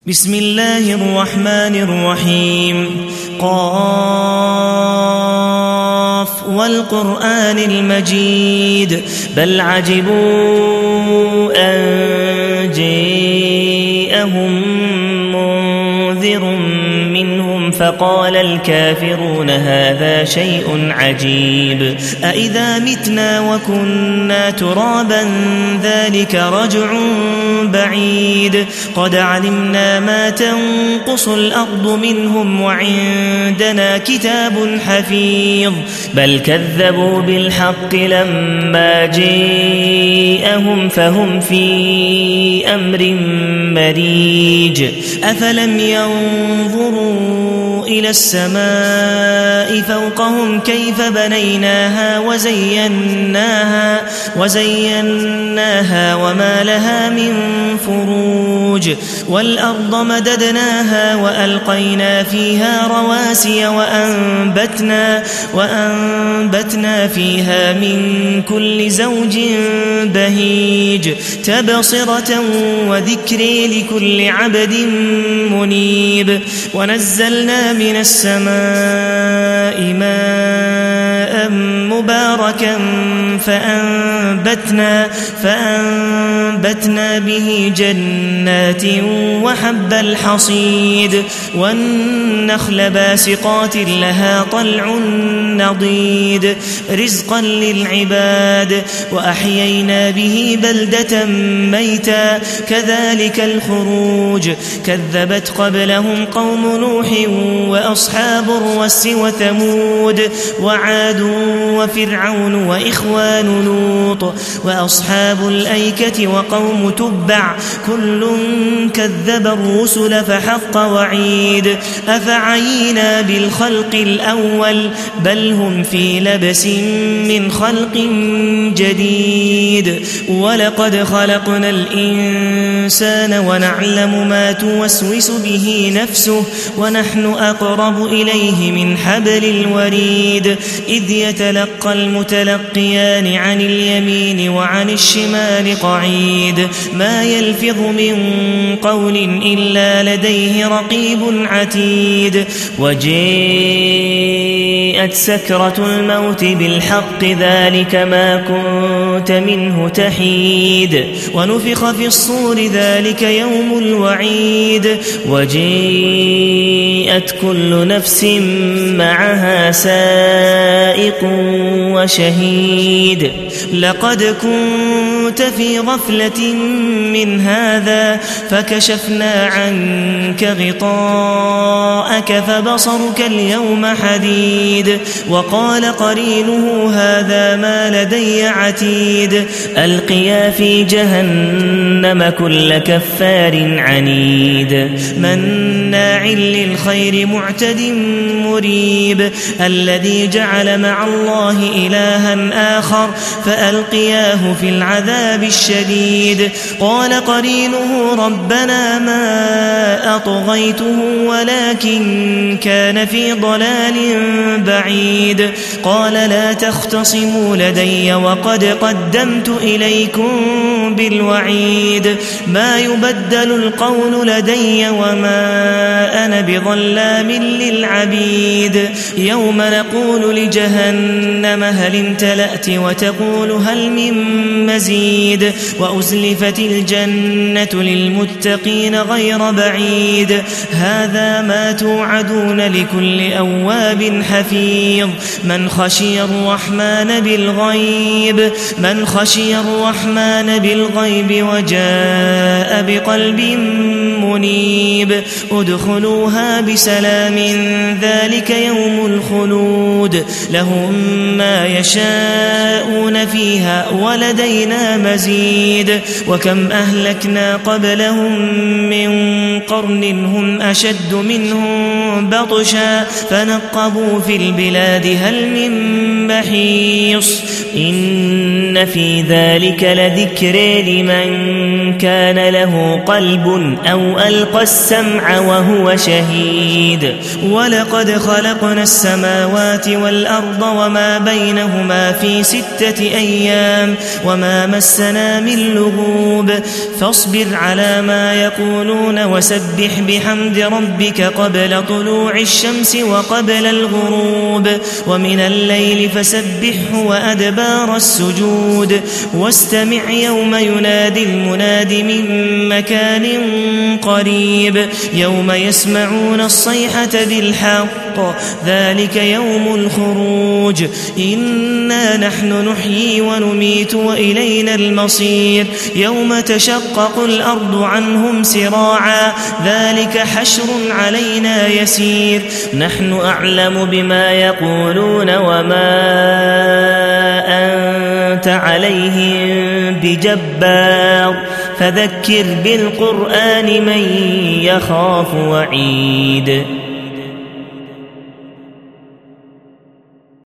بسم الله الرحمن الرحيم قاف والقرآن المجيد بل عجبوا أن جاءهم منذر منهم فقال الكافرون هذا شيء عجيب أإذا متنا وكنا ترابا ذلك رجع بعيد قد علمنا ما تنقص الأرض منهم وعندنا كتاب حفيظ بل كذبوا بالحق لما جاءهم فهم في أمر مريج أفلم ينظروا إلى السماء فوقهم كيف بنيناها وزيناها وما لها من فروج والأرض مددناها وألقينا فيها رواسي وأنبتنا فيها من كل زوج بهيج تبصرة وذكر لكل عبد منيب ونزلنا من السماء ماء مباركا فأنبتنا به جنات وحب الحصيد والنخل باسقات لها طلع نضيد رزقا للعباد وأحيينا به بلدة ميتا كذلك الخروج كذبت قبلهم قوم نوح وأصحاب الرس وثمود وعاد وفرعون وإخوان لوط وأصحاب الأيكة وقوم تبع كل كذب الرسل فحق وعيد أفعينا بالخلق الأول بل هم في لبس من خلق جديد ولقد خلقنا الإنسان ونعلم ما توسوس به نفسه ونحن أقرب إليه من حبل الوريد إذ يتلقى المتلقيان عن اليمين وعن الشمال قعيد ما يلفظ من قول إلا لديه رقيب عتيد وجاءت سكرة الموت بالحق ذلك ما كنت منه تحيد ونفخ في الصور ذلك يوم الوعيد وجاءت كل نفس معها سائق وشهيد لقد كنت في غفلة من هذا فكشفنا عنك غطاءك فبصرك اليوم حديد وقال قرينه هذا ما لدي عتيد ألقيا في جهنم كل كفار عنيد مناع للخير معتد مريب الذي جعل مع الله إلها آخر فألقياه في العذاب الشديد قال قرينه ربنا ما أطغيته ولكن كان في ضلال بعيد قال لا تختصموا لدي وقد قدمت إليكم بالوعيد ما يبدل القول لدي وما أنا بظلام للعبيد يوم نقول لجهنم هل امتلأت وتقول هل من مزيد وأزلفت الجنة للمتقين غير بعيد هذا ما توعدون لكل أواب حفيظ من خشي الرحمن بالغيب وجاء بقلب منيب ادخلوها بسلام ذلك يوم الخلود لهم ما يشاءون فيها ولدينا مزيد وكم أهلكنا قبلهم من قرن هم أشد منهم بطشا فنقبوا في البلاد هل من محيص إن في ذلك لذكر لمن كان له قلب أو ألقى السمع وهو شهيد ولقد خلقنا السماوات والأرض وما بينهما في 6 أيام وما مسنا من لغوب فاصبر على ما يقولون وسبح بحمد ربك قبل طلوع الشمس وقبل الغروب ومن الليل فسبحه وأدبار السجود واستمع يوم ينادي المناد من مكان قريب يوم يسمعون الصيحة بالحق ذلك يوم الخروج إنا نحن نحيي ونميت وإلينا المصير يوم تشقق الأرض عنهم سراعا ذلك حشر علينا يسير نحن أعلم بما يقولون وما أنت عليهم بجبار فذكر بالقرآن من يخاف وعيد